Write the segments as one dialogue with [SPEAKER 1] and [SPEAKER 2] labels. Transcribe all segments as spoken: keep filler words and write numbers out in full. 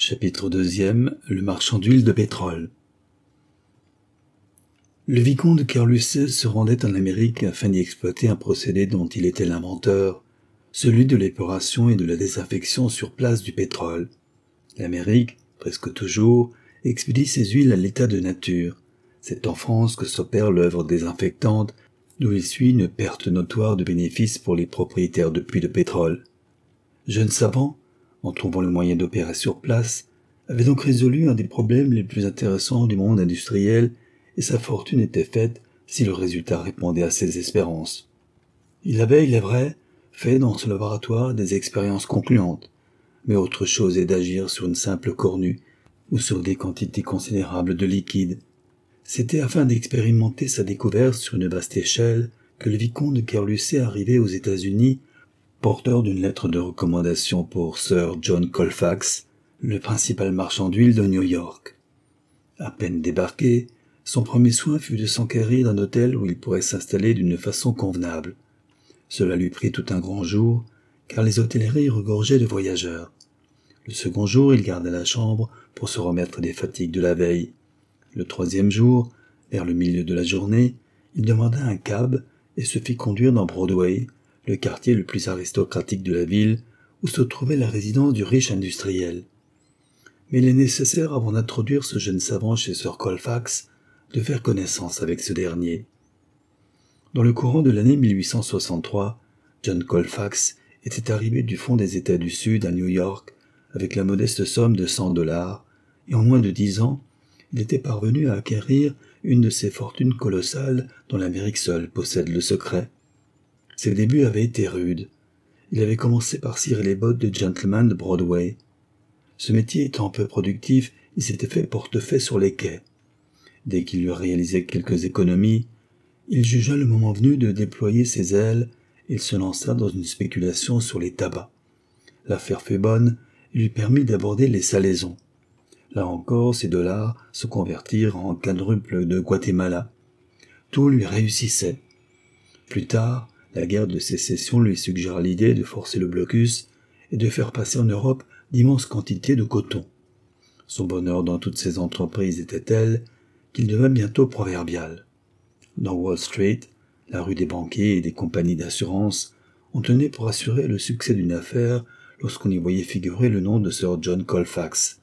[SPEAKER 1] Chapitre deuxième. Le marchand d'huile de pétrole. Le vicomte de Carlusset se rendait en Amérique afin d'y exploiter un procédé dont il était l'inventeur, celui de l'épuration et de la désinfection sur place du pétrole. L'Amérique, presque toujours, expédie ses huiles à l'état de nature. C'est en France que s'opère l'œuvre désinfectante, d'où il suit une perte notoire de bénéfices pour les propriétaires de puits de pétrole. Jeune savant, en trouvant le moyen d'opérer sur place, avait donc résolu un des problèmes les plus intéressants du monde industriel, et sa fortune était faite si le résultat répondait à ses espérances. Il avait, il est vrai, fait dans ce laboratoire des expériences concluantes, mais autre chose est d'agir sur une simple cornue ou sur des quantités considérables de liquide. C'était afin d'expérimenter sa découverte sur une vaste échelle que le vicomte de Carlusset arrivait aux États-Unis, porteur d'une lettre de recommandation pour Sir John Colfax, le principal marchand d'huile de New York. À peine débarqué, son premier soin fut de s'enquérir d'un hôtel où il pourrait s'installer d'une façon convenable. Cela lui prit tout un grand jour, car les hôtelleries regorgeaient de voyageurs. Le second jour, il garda la chambre pour se remettre des fatigues de la veille. Le troisième jour, vers le milieu de la journée, il demanda un cab et se fit conduire dans Broadway, le quartier le plus aristocratique de la ville, où se trouvait la résidence du riche industriel. Mais il est nécessaire, avant d'introduire ce jeune savant chez Sir Colfax, de faire connaissance avec ce dernier. Dans le courant de l'année mille huit cent soixante-trois, John Colfax était arrivé du fond des États du Sud à New York avec la modeste somme de cent dollars, et en moins de dix ans, il était parvenu à acquérir une de ces fortunes colossales dont l'Amérique seule possède le secret. Ses débuts avaient été rudes. Il avait commencé par cirer les bottes de gentleman de Broadway. Ce métier étant peu productif, il s'était fait portefaix sur les quais. Dès qu'il eut réalisé quelques économies, il jugea le moment venu de déployer ses ailes et il se lança dans une spéculation sur les tabacs. L'affaire fut bonne et lui permit d'aborder les salaisons. Là encore, ses dollars se convertirent en quadruple de Guatemala. Tout lui réussissait. Plus tard, la guerre de sécession lui suggéra l'idée de forcer le blocus et de faire passer en Europe d'immenses quantités de coton. Son bonheur dans toutes ces entreprises était tel qu'il devint bientôt proverbial. Dans Wall Street, la rue des banquiers et des compagnies d'assurance, on tenait pour assurer le succès d'une affaire lorsqu'on y voyait figurer le nom de Sir John Colfax.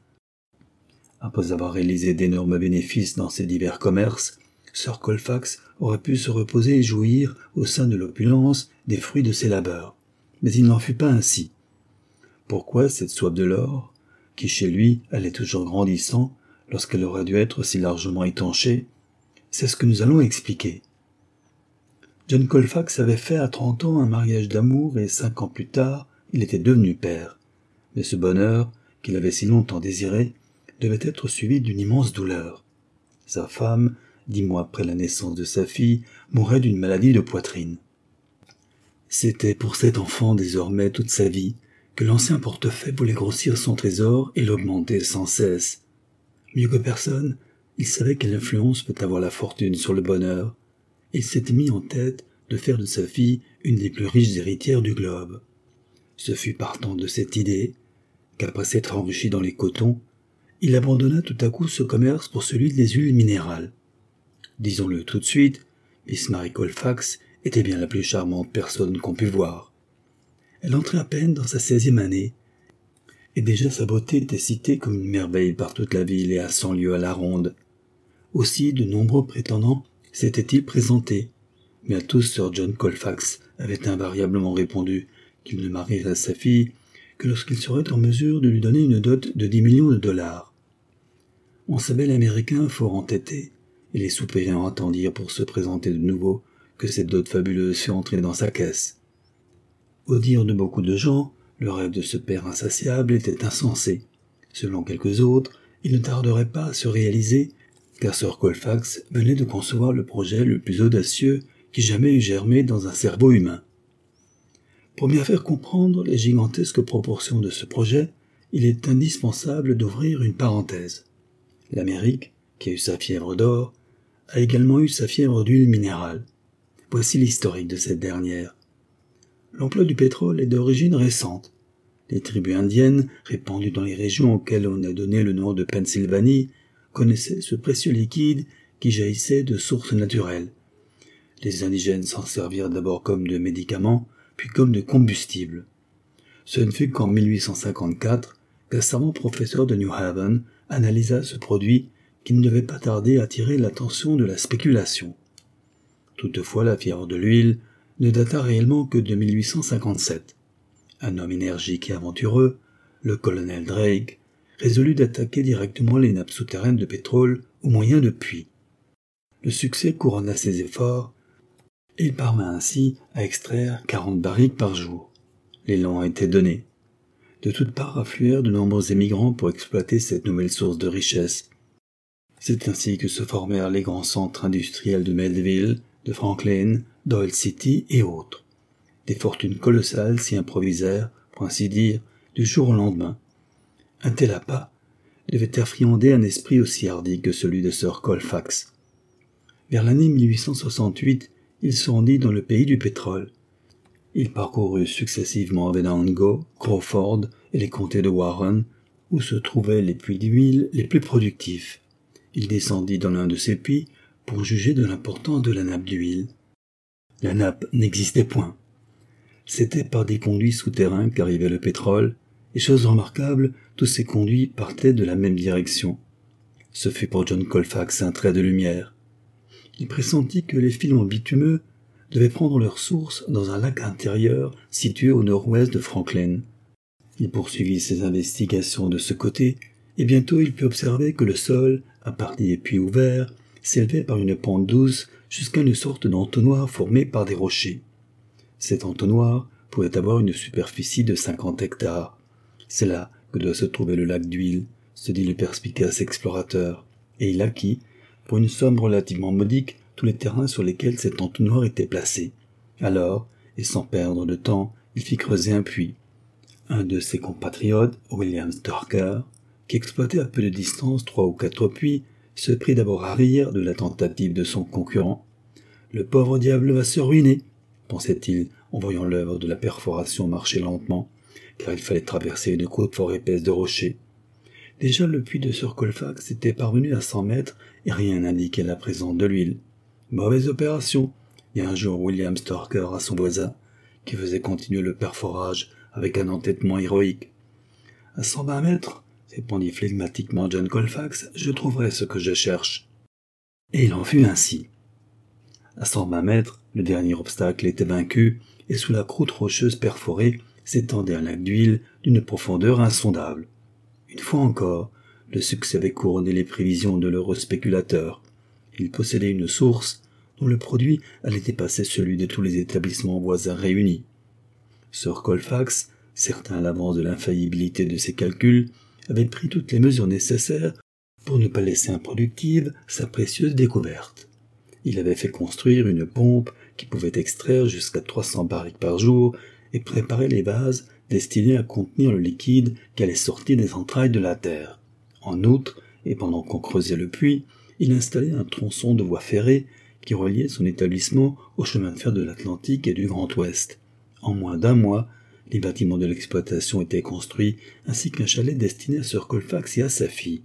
[SPEAKER 1] Après avoir réalisé d'énormes bénéfices dans ces divers commerces, Sir Colfax aurait pu se reposer et jouir, au sein de l'opulence, des fruits de ses labeurs. Mais il n'en fut pas ainsi. Pourquoi cette soif de l'or, qui chez lui allait toujours grandissant, lorsqu'elle aurait dû être si largement étanchée? C'est ce que nous allons expliquer. John Colfax avait fait à trente ans un mariage d'amour et cinq ans plus tard, il était devenu père. Mais ce bonheur, qu'il avait si longtemps désiré, devait être suivi d'une immense douleur. Sa femme, dix mois après la naissance de sa fille, mourait d'une maladie de poitrine. C'était pour cet enfant désormais toute sa vie que l'ancien portefaix voulait grossir son trésor et l'augmenter sans cesse. Mieux que personne, il savait quelle influence peut avoir la fortune sur le bonheur. Il s'était mis en tête de faire de sa fille une des plus riches héritières du globe. Ce fut partant de cette idée qu'après s'être enrichi dans les cotons, il abandonna tout à coup ce commerce pour celui des huiles minérales. Disons-le tout de suite, Miss Mary Colfax était bien la plus charmante personne qu'on pût voir. Elle entrait à peine dans sa seizième année, et déjà sa beauté était citée comme une merveille par toute la ville et à cent lieues à la ronde. Aussi de nombreux prétendants s'étaient-ils présentés, mais à tous Sir John Colfax avait invariablement répondu qu'il ne marierait sa fille que lorsqu'il serait en mesure de lui donner une dot de dix millions de dollars. On savait l'Américain fort entêté, et les soupirants attendirent pour se présenter de nouveau que cette dot fabuleuse fût entrée dans sa caisse. Au dire de beaucoup de gens, le rêve de ce père insatiable était insensé. Selon quelques autres, il ne tarderait pas à se réaliser, car Sir Colfax venait de concevoir le projet le plus audacieux qui jamais eût germé dans un cerveau humain. Pour bien faire comprendre les gigantesques proportions de ce projet, il est indispensable d'ouvrir une parenthèse. L'Amérique, qui a eu sa fièvre d'or, a également eu sa fièvre d'huile minérale. Voici l'historique de cette dernière. L'emploi du pétrole est d'origine récente. Les tribus indiennes, répandues dans les régions auxquelles on a donné le nom de Pennsylvanie, connaissaient ce précieux liquide qui jaillissait de sources naturelles. Les indigènes s'en servirent d'abord comme de médicament, puis comme de combustible. Ce ne fut qu'en mille huit cent cinquante-quatre qu'un savant professeur de New Haven analysa ce produit qui ne devait pas tarder à attirer l'attention de la spéculation. Toutefois, la fièvre de l'huile ne data réellement que de mille huit cent cinquante-sept. Un homme énergique et aventureux, le colonel Drake, résolut d'attaquer directement les nappes souterraines de pétrole au moyen de puits. Le succès couronna ses efforts, et il parvint ainsi à extraire quarante barriques par jour. L'élan était donné. De toutes parts affluèrent de nombreux émigrants pour exploiter cette nouvelle source de richesse. C'est ainsi que se formèrent les grands centres industriels de Melville, de Franklin, d'Oil City et autres. Des fortunes colossales s'y improvisèrent, pour ainsi dire, du jour au lendemain. Un tel appât devait affriander un esprit aussi hardi que celui de Sir Colfax. Vers l'année mille huit cent soixante-huit, il se rendit dans le pays du pétrole. Il parcourut successivement Venango, Crawford et les comtés de Warren, où se trouvaient les puits d'huile les plus productifs. Il descendit dans l'un de ces puits pour juger de l'importance de la nappe d'huile. La nappe n'existait point. C'était par des conduits souterrains qu'arrivait le pétrole, et chose remarquable, tous ces conduits partaient de la même direction. Ce fut pour John Colfax un trait de lumière. Il pressentit que les filons bitumeux devaient prendre leur source dans un lac intérieur situé au nord-ouest de Franklin. Il poursuivit ses investigations de ce côté, et bientôt il put observer que le sol, à partir des puits ouverts, s'élevait par une pente douce jusqu'à une sorte d'entonnoir formé par des rochers. Cet entonnoir pouvait avoir une superficie de cinquante hectares. C'est là que doit se trouver le lac d'huile, se dit le perspicace explorateur, et il acquit, pour une somme relativement modique, tous les terrains sur lesquels cet entonnoir était placé. Alors, et sans perdre de temps, il fit creuser un puits. Un de ses compatriotes, William Storker, qui exploitait à peu de distance trois ou quatre puits, se prit d'abord à rire de la tentative de son concurrent. « Le pauvre diable va se ruiner », pensait-il en voyant l'œuvre de la perforation marcher lentement, car il fallait traverser une côte fort épaisse de rochers. Déjà le puits de Sir Colfax était parvenu à cent mètres et rien n'indiquait la présence de l'huile. Mauvaise opération, dit un jour William Storker à son voisin, qui faisait continuer le perforage avec un entêtement héroïque. À cent vingt mètres, répondit flegmatiquement John Colfax, je trouverai ce que je cherche. Et il en fut ainsi. À cent vingt mètres, le dernier obstacle était vaincu, et sous la croûte rocheuse perforée s'étendait un lac d'huile d'une profondeur insondable. Une fois encore, le succès avait couronné les prévisions de l'heureux spéculateur. Il possédait une source dont le produit allait dépasser celui de tous les établissements voisins réunis. Sir Colfax, certain à l'avance de l'infaillibilité de ses calculs, avait pris toutes les mesures nécessaires pour ne pas laisser improductive sa précieuse découverte. Il avait fait construire une pompe qui pouvait extraire jusqu'à trois cents barriques par jour et préparer les vases destinés à contenir le liquide qui allait sortir des entrailles de la terre. En outre, et pendant qu'on creusait le puits, il installait un tronçon de voie ferrée qui reliait son établissement au chemin de fer de l'Atlantique et du Grand Ouest. En moins d'un mois, les bâtiments de l'exploitation étaient construits, ainsi qu'un chalet destiné à Sir Colfax et à sa fille.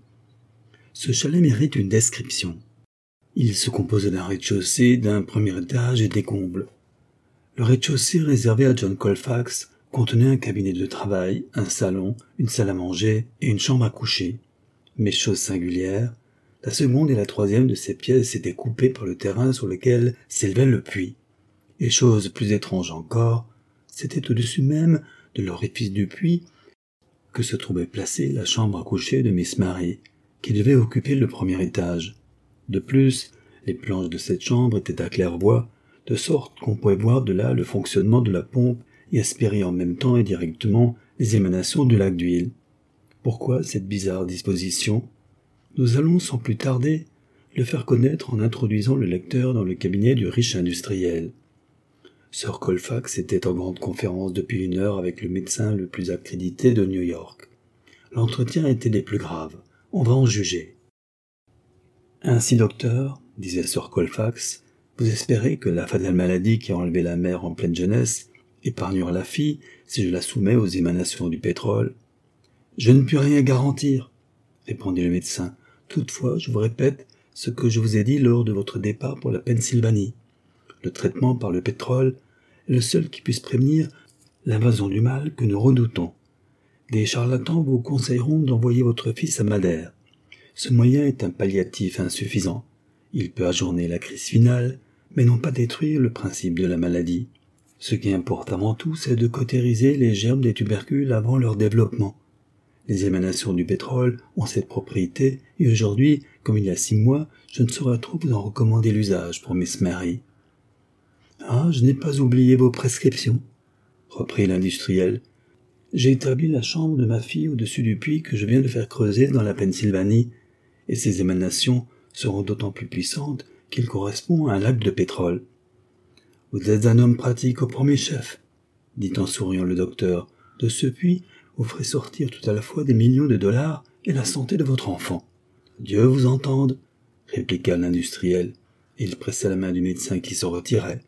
[SPEAKER 1] Ce chalet mérite une description. Il se composait d'un rez-de-chaussée, d'un premier étage et des combles. Le rez-de-chaussée réservé à John Colfax contenait un cabinet de travail, un salon, une salle à manger et une chambre à coucher. Mais chose singulière, la seconde et la troisième de ces pièces étaient coupées par le terrain sur lequel s'élevait le puits. Et chose plus étrange encore, c'était au-dessus même de l'orifice du puits que se trouvait placée la chambre à coucher de Miss Mary, qui devait occuper le premier étage. De plus, les planches de cette chambre étaient à claire-voie, de sorte qu'on pouvait voir de là le fonctionnement de la pompe et aspirer en même temps et directement les émanations du lac d'huile. Pourquoi cette bizarre disposition? Nous allons sans plus tarder le faire connaître en introduisant le lecteur dans le cabinet du riche industriel. Sir Colfax était en grande conférence depuis une heure avec le médecin le plus accrédité de New York. L'entretien était des plus graves. On va en juger. « Ainsi, docteur, disait Sir Colfax, vous espérez que la fatale maladie qui a enlevé la mère en pleine jeunesse épargnera la fille si je la soumets aux émanations du pétrole. Je ne puis rien garantir, répondit le médecin. Toutefois, je vous répète ce que je vous ai dit lors de votre départ pour la Pennsylvanie. Le traitement par le pétrole est le seul qui puisse prévenir l'invasion du mal que nous redoutons. Des charlatans vous conseilleront d'envoyer votre fils à Madère. Ce moyen est un palliatif insuffisant. Il peut ajourner la crise finale, mais non pas détruire le principe de la maladie. Ce qui importe avant tout, c'est de cautériser les germes des tubercules avant leur développement. Les émanations du pétrole ont cette propriété, et aujourd'hui, comme il y a six mois, je ne saurais trop vous en recommander l'usage pour Miss Mary. « Ah, je n'ai pas oublié vos prescriptions, » reprit l'industriel. « J'ai établi la chambre de ma fille au-dessus du puits que je viens de faire creuser dans la Pennsylvanie, et ces émanations seront d'autant plus puissantes qu'il correspond à un lac de pétrole. »« Vous êtes un homme pratique au premier chef, » dit en souriant le docteur. « De ce puits, vous ferez sortir tout à la fois des millions de dollars et la santé de votre enfant. »« Dieu vous entende, » répliqua l'industriel, et il pressa la main du médecin qui se retirait.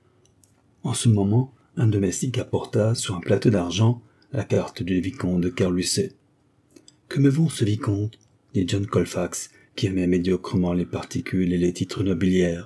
[SPEAKER 1] En ce moment, un domestique apporta, sur un plateau d'argent, la carte du vicomte de Carlucet. « Que me vaut ce vicomte ?» dit John Colfax, qui aimait médiocrement les particules et les titres nobiliaires.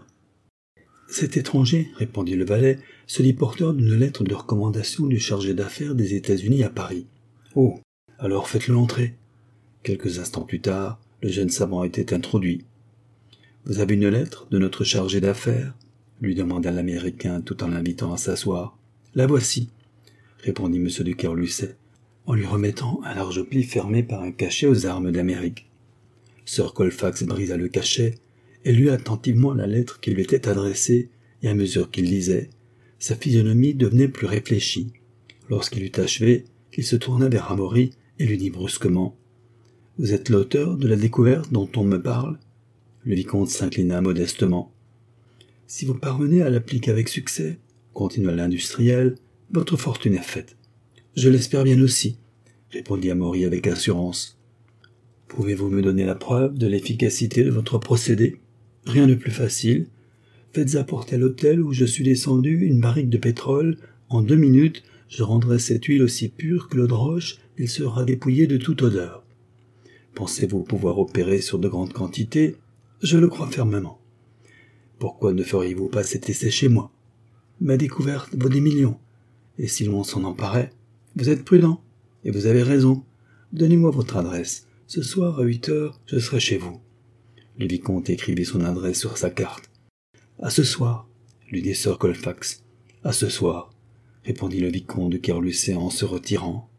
[SPEAKER 1] « Cet étranger, répondit le valet, se dit porteur d'une lettre de recommandation du chargé d'affaires des États-Unis à Paris. Oh, alors faites-le entrer. » Quelques instants plus tard, le jeune savant était introduit. « Vous avez une lettre de notre chargé d'affaires ?» lui demanda l'Américain tout en l'invitant à s'asseoir. « La voici, » répondit M. de Carlucet, en lui remettant un large pli fermé par un cachet aux armes d'Amérique. Sir Colfax brisa le cachet et lut attentivement la lettre qui lui était adressée, et à mesure qu'il lisait, sa physionomie devenait plus réfléchie. Lorsqu'il eut achevé, il se tourna vers Amaury et lui dit brusquement « Vous êtes l'auteur de la découverte dont on me parle ?» Le vicomte s'inclina modestement. « Si vous parvenez à l'appliquer avec succès, » continua l'industriel, « votre fortune est faite. »« Je l'espère bien aussi, » répondit Amaury avec assurance. « Pouvez-vous me donner la preuve de l'efficacité de votre procédé ? Rien de plus facile. Faites apporter à l'hôtel où je suis descendu une barrique de pétrole. En deux minutes, je rendrai cette huile aussi pure que l'eau de roche, il sera dépouillé de toute odeur. Pensez-vous pouvoir opérer sur de grandes quantités ? Je le crois fermement. Pourquoi ne feriez-vous pas cet essai chez moi ? Ma découverte vaut des millions, et si l'on s'en emparait, vous êtes prudent, et vous avez raison. Donnez-moi votre adresse. Ce soir, à huit heures, je serai chez vous. » Le vicomte écrivit son adresse sur sa carte. « À ce soir, » lui dit Sir Colfax. « À ce soir, » répondit le vicomte de Carlucet en se retirant.